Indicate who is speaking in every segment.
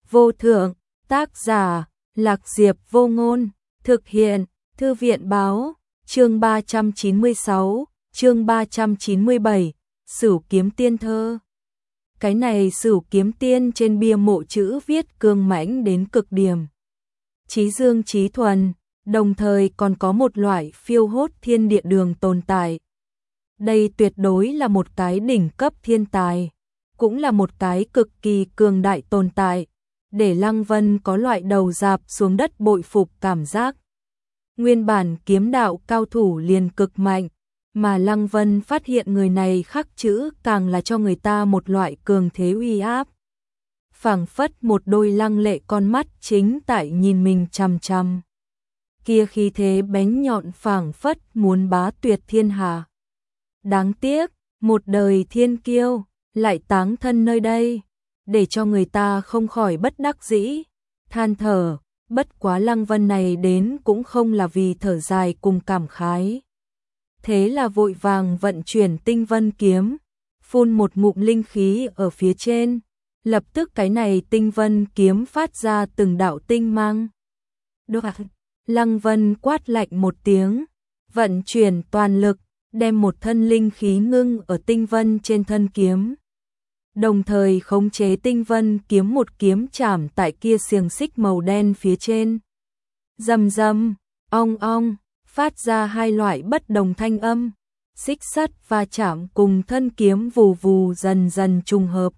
Speaker 1: vô thượng, tác giả, Lạc Diệp Vô Ngôn, thực hiện, Thư viện báo, chương 396, chương 397, Sửu Kiếm Tiên thơ. Cái này Sửu Kiếm Tiên trên bia mộ chữ viết cương mãnh đến cực điểm. Chí dương chí thuần, đồng thời còn có một loại phiêu hốt thiên địa đường tồn tại. Đây tuyệt đối là một cái đỉnh cấp thiên tài, cũng là một cái cực kỳ cường đại tồn tại, để Lăng Vân có loại đầu rạp xuống đất bội phục cảm giác. Nguyên bản kiếm đạo cao thủ liền cực mạnh, mà Lăng Vân phát hiện người này khắc chữ càng là cho người ta một loại cường thế uy áp. Phảng phất một đôi lăng lệ con mắt chính tại nhìn mình chằm chằm. Kia khí thế bén nhọn phảng phất muốn bá tuyệt thiên hạ. Đáng tiếc, một đời thiên kiêu lại táng thân nơi đây, để cho người ta không khỏi bất đắc dĩ, than thở, bất quá Lăng Vân này đến cũng không là vì thở dài cùng cảm khái. Thế là vội vàng vận chuyển Tinh Vân kiếm, phun một ngụm linh khí ở phía trên, lập tức cái này Tinh Vân kiếm phát ra từng đạo tinh mang. Lăng Vân quát lạnh một tiếng, vận chuyển toàn lực, đem một thân linh khí ngưng ở Tinh Vân trên thân kiếm. Đồng thời khống chế Tinh Vân kiếm một kiếm chạm tại kia xiềng xích màu đen phía trên. Rầm rầm, ong ong, phát ra hai loại bất đồng thanh âm, xích sắt va chạm cùng thân kiếm vù vù dần dần trùng hợp.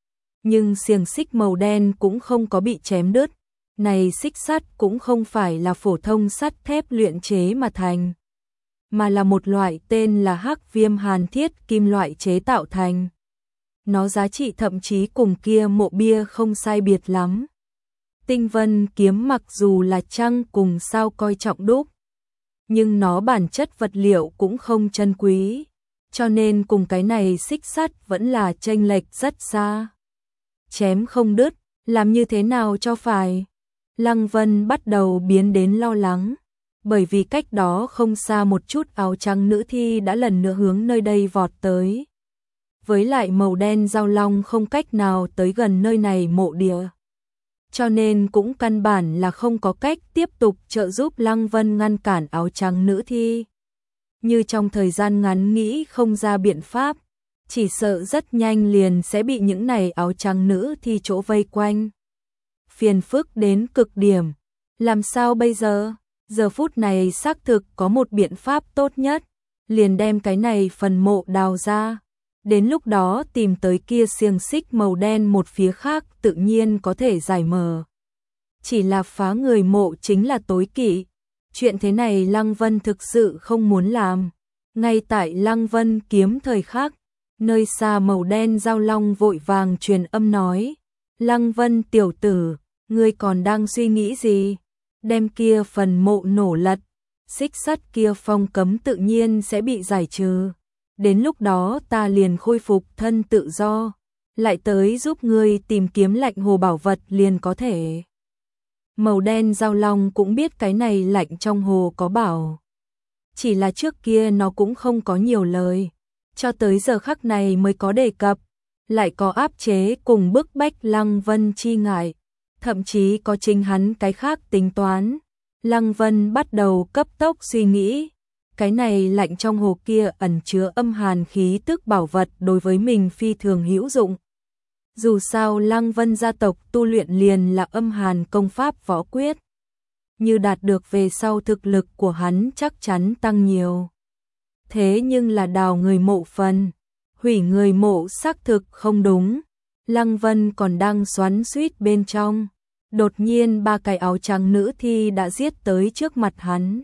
Speaker 1: Nhưng xiềng xích màu đen cũng không có bị chém đứt, này xích sắt cũng không phải là phổ thông sắt thép luyện chế mà thành, mà là một loại tên là Hắc Viêm Hàn Thiết kim loại chế tạo thành. Nó giá trị thậm chí cùng kia mộ bia không sai biệt lắm. Tinh Vân kiếm mặc dù là trăng cùng sao coi trọng đúc, nhưng nó bản chất vật liệu cũng không chân quý, cho nên cùng cái này xích sắt vẫn là chênh lệch rất xa. Chém không đứt, làm như thế nào cho phải? Lăng Vân bắt đầu biến đến lo lắng, bởi vì cách đó không xa một chút áo trắng nữ thi đã lần nữa hướng nơi đây vọt tới. Với lại màu đen giao long không cách nào tới gần nơi này mộ địa, cho nên cũng căn bản là không có cách tiếp tục trợ giúp Lăng Vân ngăn cản áo trắng nữ thi. Như trong thời gian ngắn nghĩ không ra biện pháp, chỉ sợ rất nhanh liền sẽ bị những này áo trắng nữ thi chỗ vây quanh. Phiền phức đến cực điểm, làm sao bây giờ? Giờ phút này xác thực có một biện pháp tốt nhất, liền đem cái này phần mộ đào ra. Đến lúc đó tìm tới kia xiềng xích màu đen một phía khác tự nhiên có thể giải mở. Chỉ là phá người mộ chính là tối kỵ. Chuyện thế này Lăng Vân thực sự không muốn làm. Ngay tại Lăng Vân kiếm thời khắc, nơi xa màu đen giao long vội vàng truyền âm nói. Lăng Vân tiểu tử, ngươi còn đang suy nghĩ gì? Đem kia phần mộ nổ lật, xích sắt kia phong cấm tự nhiên sẽ bị giải trừ. Đến lúc đó ta liền khôi phục thân tự do, lại tới giúp ngươi tìm kiếm lạnh hồ bảo vật liền có thể. Màu đen giao long cũng biết cái này lạnh trong hồ có bảo. Chỉ là trước kia nó cũng không có nhiều lời, cho tới giờ khắc này mới có đề cập, lại có áp chế cùng bức bách Lăng Vân chi ngại, thậm chí có chính hắn cái khác tính toán. Lăng Vân bắt đầu cấp tốc suy nghĩ. Cái này lạnh trong hồ kia ẩn chứa âm hàn khí tức bảo vật đối với mình phi thường hữu dụng. Dù sao Lăng Vân gia tộc tu luyện liền là âm hàn công pháp võ quyết. Như đạt được về sau thực lực của hắn chắc chắn tăng nhiều. Thế nhưng là đào người mộ phần, hủy người mộ xác thực không đúng. Lăng Vân còn đang xoắn xuýt bên trong. Đột nhiên ba cái áo trắng nữ thi đã giết tới trước mặt hắn.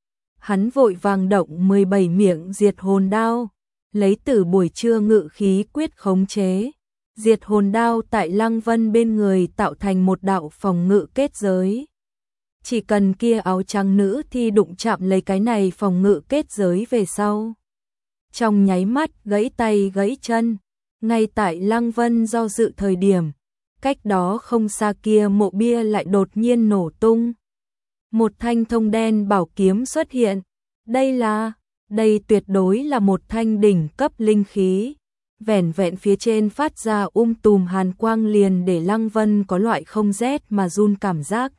Speaker 1: Hắn vội vàng động 17 miệng diệt hồn đao, lấy từ buổi trưa ngự khí quyết khống chế. Diệt hồn đao tại Lăng Vân bên người tạo thành một đạo phòng ngự kết giới. Chỉ cần kia áo trắng nữ thi đụng chạm lấy cái này phòng ngự kết giới về sau, trong nháy mắt gãy tay gãy chân. Ngay tại Lăng Vân do dự thời điểm, cách đó không xa kia mộ bia lại đột nhiên nổ tung. Một thanh thông đen bảo kiếm xuất hiện. Đây tuyệt đối là một thanh đỉnh cấp linh khí. vẻn vẹn phía trên phát ra tùm hàn quang liền để Lăng Vân có loại không rét mà run cảm giác.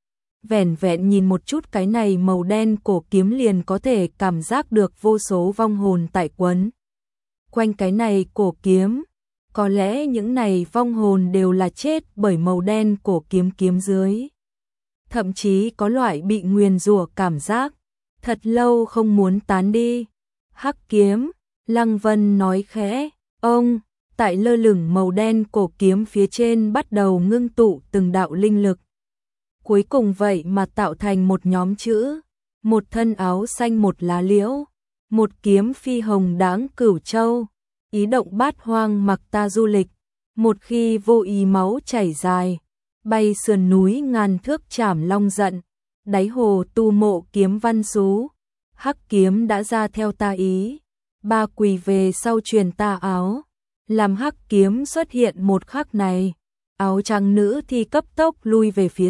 Speaker 1: Vẻn vẹn nhìn một chút cái này màu đen cổ kiếm liền có thể cảm giác được vô số vong hồn tại quấn quanh cái này cổ kiếm. Có lẽ những này vong hồn đều là chết bởi màu đen cổ kiếm dưới. Thậm chí có loại bị nguyền rủa cảm giác, thật lâu không muốn tán đi. Hắc kiếm, Lăng Vân nói khẽ, ông, tại lơ lửng màu đen cổ kiếm phía trên bắt đầu ngưng tụ từng đạo linh lực. Cuối cùng vậy mà tạo thành một nhóm chữ, một thân áo xanh một lá liễu, một kiếm phi hồng đáng cửu châu, ý động bát hoang mặc ta du lịch, một khi vô ý máu chảy dài, bay sườn núi ngàn thước chảm long giận, đáy hồ tu mộ kiếm văn xú, hắc kiếm đã ra theo ta ý, ba quỳ về sau truyền ta áo, làm hắc kiếm xuất hiện một khắc này, áo trắng nữ thì cấp tốc lui về phía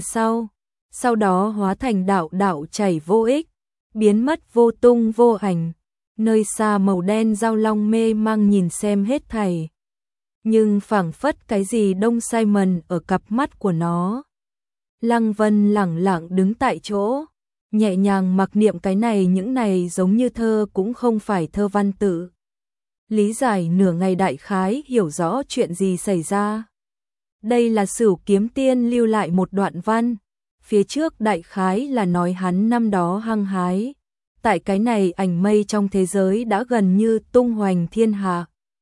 Speaker 1: sau đó hóa thành đạo đạo chảy vô ích, biến mất vô tung vô ảnh, nơi xa màu đen dao long mê mang nhìn xem hết thảy. Nhưng phảng phất cái gì đông sai mần ở cặp mắt của nó. Lăng Vân lẳng lặng đứng tại chỗ, nhẹ nhàng mặc niệm cái này những này giống như thơ cũng không phải thơ văn tự. Lý giải nửa ngày đại khái hiểu rõ chuyện gì xảy ra. Đây là Sửu Kiếm Tiên lưu lại một đoạn văn, phía trước đại khái là nói hắn năm đó hăng hái. Tại cái này ảnh mây trong thế giới đã gần như tung hoành thiên hạ.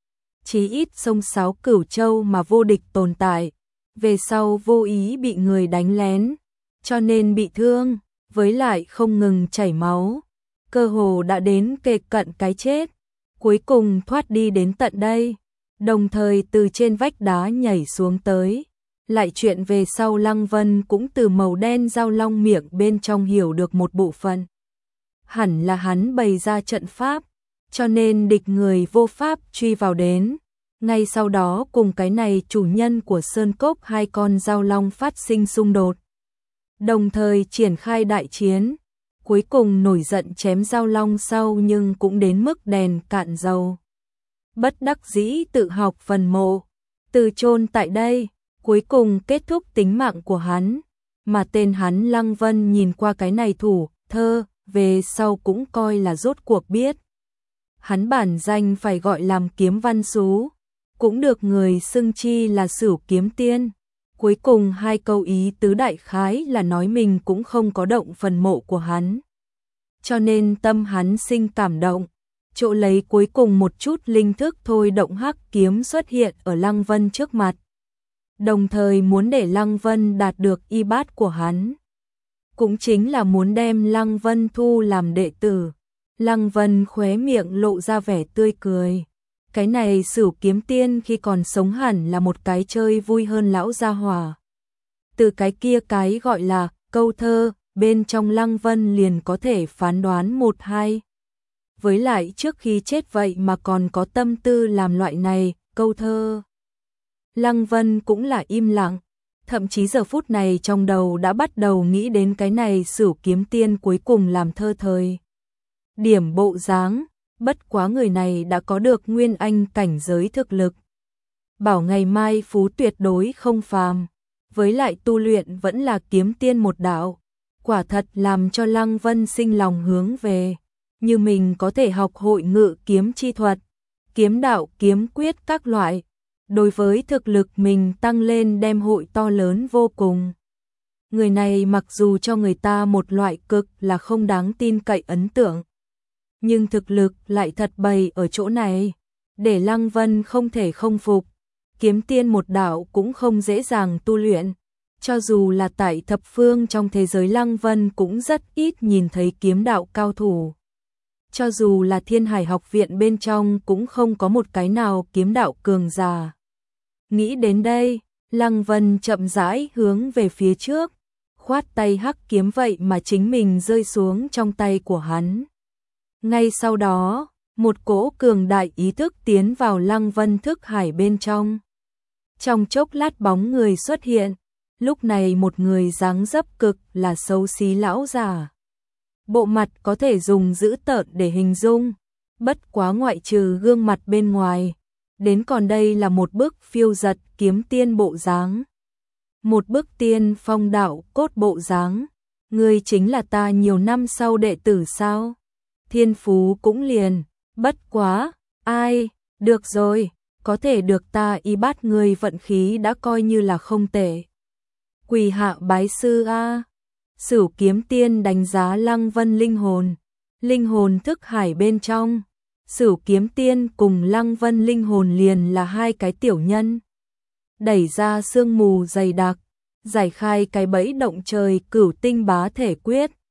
Speaker 1: Chí ít sông Sáo Cửu Châu mà vô địch tồn tại, về sau vô ý bị người đánh lén, cho nên bị thương, với lại không ngừng chảy máu, cơ hồ đã đến kề cận cái chết, cuối cùng thoát đi đến tận đây, đồng thời từ trên vách đá nhảy xuống tới. Lại chuyện về sau Lăng Vân cũng từ màu đen dao long miệng bên trong hiểu được một bộ phận. Hẳn là hắn bày ra trận pháp, cho nên địch người vô pháp truy vào đến. Ngay sau đó cùng cái này chủ nhân của Sơn Cốc hai con dao long phát sinh xung đột. Đồng thời triển khai đại chiến, cuối cùng nổi giận chém dao long sau nhưng cũng đến mức đèn cạn dầu. Bất đắc dĩ tự học phần mộ, từ chôn tại đây, cuối cùng kết thúc tính mạng của hắn. Mà tên hắn Lăng Vân nhìn qua cái này thủ thơ, về sau cũng coi là rốt cuộc biết. Hắn bản danh phải gọi làm Kiếm Văn Xú, cũng được người xưng chi là Sửu Kiếm Tiên. Cuối cùng hai câu ý tứ đại khái là nói mình cũng không có động phần mộ của hắn. Cho nên tâm hắn sinh cảm động, chỗ lấy cuối cùng một chút linh thức thôi động hắc kiếm xuất hiện ở Lăng Vân trước mặt. Đồng thời muốn để Lăng Vân đạt được y bát của hắn. Cũng chính là muốn đem Lăng Vân thu làm đệ tử. Lăng Vân khóe miệng lộ ra vẻ tươi cười. Cái này Sửu Kiếm Tiên khi còn sống hẳn là một cái chơi vui hơn lão gia hỏa. Từ cái kia cái gọi là câu thơ, bên trong Lăng Vân liền có thể phán đoán một hai. Với lại trước khi chết vậy mà còn có tâm tư làm loại này, câu thơ. Lăng Vân cũng là im lặng, thậm chí giờ phút này trong đầu đã bắt đầu nghĩ đến cái này Sửu Kiếm Tiên cuối cùng làm thơ thời. Điểm bộ dáng, bất quá người này đã có được nguyên anh cảnh giới thực lực. Bảo ngày mai phú tuyệt đối không phàm, với lại tu luyện vẫn là kiếm tiên một đạo, quả thật làm cho Lăng Vân sinh lòng hướng về, như mình có thể học hội ngự kiếm chi thuật, kiếm đạo kiếm quyết các loại, đối với thực lực mình tăng lên đem hội to lớn vô cùng. Người này mặc dù cho người ta một loại cực là không đáng tin cậy ấn tượng, nhưng thực lực lại thật bày ở chỗ này, để Lăng Vân không thể không phục. Kiếm tiên một đạo cũng không dễ dàng tu luyện, cho dù là tại thập phương trong thế giới Lăng Vân cũng rất ít nhìn thấy kiếm đạo cao thủ. Cho dù là Thiên Hải học viện bên trong cũng không có một cái nào kiếm đạo cường giả. Nghĩ đến đây, Lăng Vân chậm rãi hướng về phía trước, khoát tay hắc kiếm vậy mà chính mình rơi xuống trong tay của hắn. Ngay sau đó, một cỗ cường đại ý thức tiến vào Lăng Vân thức hải bên trong. Trong chốc lát bóng người xuất hiện, lúc này một người dáng dấp cực là xấu xí lão già. Bộ mặt có thể dùng dữ tợn để hình dung, bất quá ngoại trừ gương mặt bên ngoài, đến còn đây là một bức phiêu giật kiếm tiên bộ dáng. Một bức tiên phong đạo cốt bộ dáng. Ngươi chính là ta nhiều năm sau đệ tử sao? Thiên phú cũng liền, bất quá, ai, được rồi, có thể được ta y bắt ngươi vận khí đã coi như là không tệ. Quỳ hạ bái sư a. Sửu kiếm tiên đánh giá Lăng Vân linh hồn thức hải bên trong. Sửu kiếm tiên cùng Lăng Vân linh hồn liền là hai cái tiểu nhân. Đẩy ra sương mù dày đặc, giải khai cái bẫy động trời cửu tinh bá thể quyết,